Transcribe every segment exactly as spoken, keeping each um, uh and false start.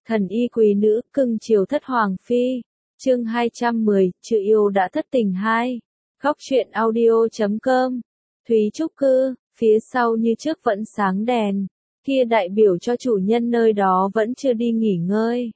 Thần y quý nữ, cưng chiều thất hoàng phi. Chương hai trăm mười, chữ yêu đã thất tình hai. Góc truyện audio chấm com. Thúy Trúc Cư, phía sau như trước vẫn sáng đèn, kia đại biểu cho chủ nhân nơi đó vẫn chưa đi nghỉ ngơi.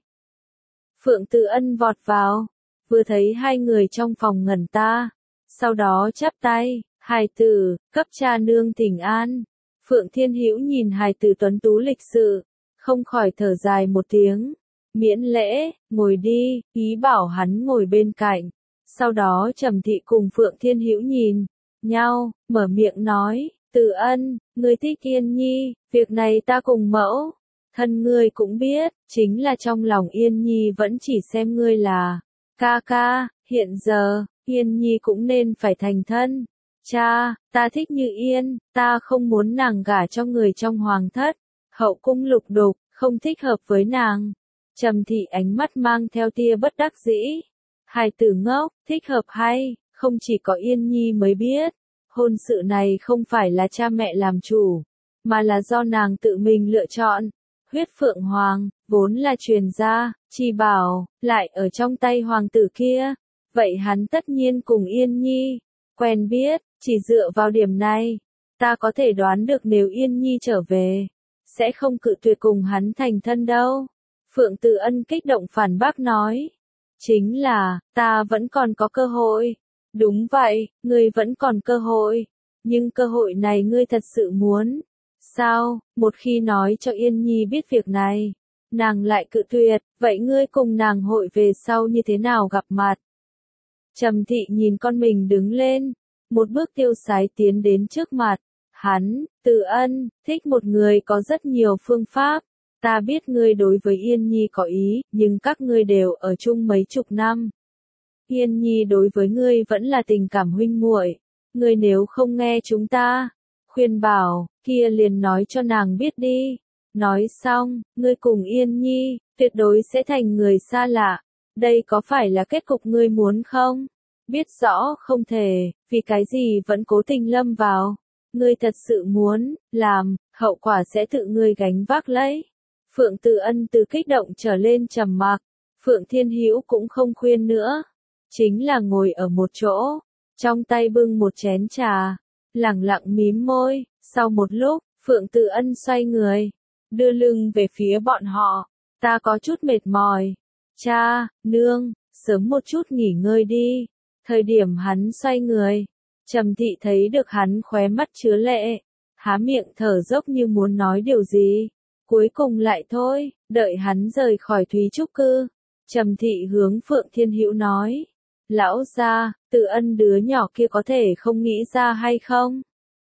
Phượng Tự Ân vọt vào, vừa thấy hai người trong phòng ngẩn ta, sau đó chắp tay, hài tử, cấp cha nương thỉnh an. Phượng Thiên Hữu nhìn hài tử tuấn tú lịch sự, không khỏi thở dài một tiếng, miễn lễ, ngồi đi, ý bảo hắn ngồi bên cạnh. Sau đó Trầm Thị cùng Phượng Thiên Hữu nhìn nhau, mở miệng nói, Tự Ân, ngươi thích Yên Nhi, việc này ta cùng mẫu thân ngươi cũng biết, chính là trong lòng Yên Nhi vẫn chỉ xem ngươi là ca ca, hiện giờ, Yên Nhi cũng nên phải thành thân. Cha, ta thích Như Yên, ta không muốn nàng gả cho người trong hoàng thất, hậu cung lục đục, không thích hợp với nàng. Trầm Thị ánh mắt mang theo tia bất đắc dĩ. Hài tử ngốc, thích hợp hay, không chỉ có Yên Nhi mới biết. Hôn sự này không phải là cha mẹ làm chủ, mà là do nàng tự mình lựa chọn. Huyết Phượng Hoàng, vốn là truyền gia, chi bảo, lại ở trong tay hoàng tử kia. Vậy hắn tất nhiên cùng Yên Nhi quen biết, chỉ dựa vào điểm này, ta có thể đoán được nếu Yên Nhi trở về, sẽ không cự tuyệt cùng hắn thành thân đâu. Phượng Tự Ân kích động phản bác nói, chính là, ta vẫn còn có cơ hội. Đúng vậy, ngươi vẫn còn cơ hội, nhưng cơ hội này ngươi thật sự muốn. Sao, một khi nói cho Yên Nhi biết việc này, nàng lại cự tuyệt, vậy ngươi cùng nàng hội về sau như thế nào gặp mặt? Trầm Thị nhìn con mình đứng lên, một bước tiêu sái tiến đến trước mặt. Hắn, Tự Ân, thích một người có rất nhiều phương pháp. Ta biết ngươi đối với Yên Nhi có ý, nhưng các ngươi đều ở chung mấy chục năm. Yên Nhi đối với ngươi vẫn là tình cảm huynh muội. Ngươi nếu không nghe chúng ta khuyên bảo, kia liền nói cho nàng biết đi. Nói xong, ngươi cùng Yên Nhi, tuyệt đối sẽ thành người xa lạ. Đây có phải là kết cục ngươi muốn không? Biết rõ không thể, vì cái gì vẫn cố tình lâm vào. Ngươi thật sự muốn làm, hậu quả sẽ tự ngươi gánh vác lấy. Phượng Tự Ân từ kích động trở lên trầm mặc. Phượng Thiên Hữu cũng không khuyên nữa, chính là ngồi ở một chỗ, trong tay bưng một chén trà, lẳng lặng mím môi. Sau một lúc, Phượng Tự Ân xoay người, đưa lưng về phía bọn họ. Ta có chút mệt mỏi. Cha, nương, sớm một chút nghỉ ngơi đi. Thời điểm hắn xoay người, Trầm Thị thấy được hắn khóe mắt chứa lệ, há miệng thở dốc như muốn nói điều gì. Cuối cùng lại thôi, đợi hắn rời khỏi Thúy Trúc Cư. Trầm Thị hướng Phượng Thiên Hữu nói, lão gia, Tự Ân đứa nhỏ kia có thể không nghĩ ra hay không?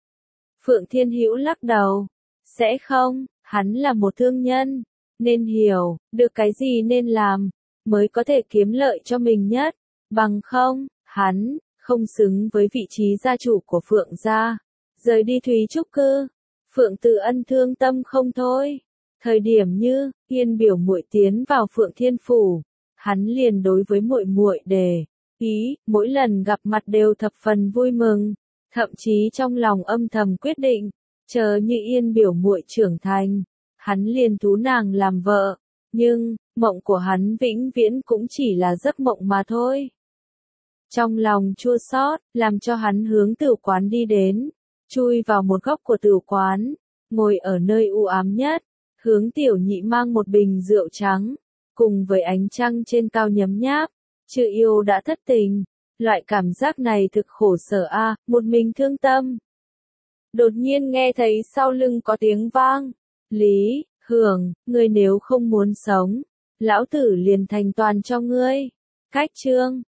Phượng Thiên Hữu lắc đầu, sẽ không, hắn là một thương nhân, nên hiểu được cái gì nên làm, mới có thể kiếm lợi cho mình nhất, bằng không, hắn không xứng với vị trí gia chủ của Phượng gia. Rời đi Thúy Trúc Cư, Phượng Tự Ân thương tâm không thôi. Thời điểm như Yên biểu muội tiến vào Phượng Thiên phủ, hắn liền đối với muội muội đề ý, mỗi lần gặp mặt đều thập phần vui mừng, thậm chí trong lòng âm thầm quyết định, chờ như Yên biểu muội trưởng thành, hắn liền thú nàng làm vợ. Nhưng mộng của hắn vĩnh viễn cũng chỉ là giấc mộng mà thôi. Trong lòng chua xót, làm cho hắn hướng tửu quán đi đến, chui vào một góc của tửu quán, ngồi ở nơi u ám nhất, hướng Tiểu Nhị mang một bình rượu trắng, cùng với ánh trăng trên cao nhấm nháp. Chữ yêu đã thất tình, loại cảm giác này thực khổ sở a, à, một mình thương tâm. Đột nhiên nghe thấy sau lưng có tiếng vang, Lý Hưởng, ngươi nếu không muốn sống, lão tử liền thành toàn cho ngươi. Cách chương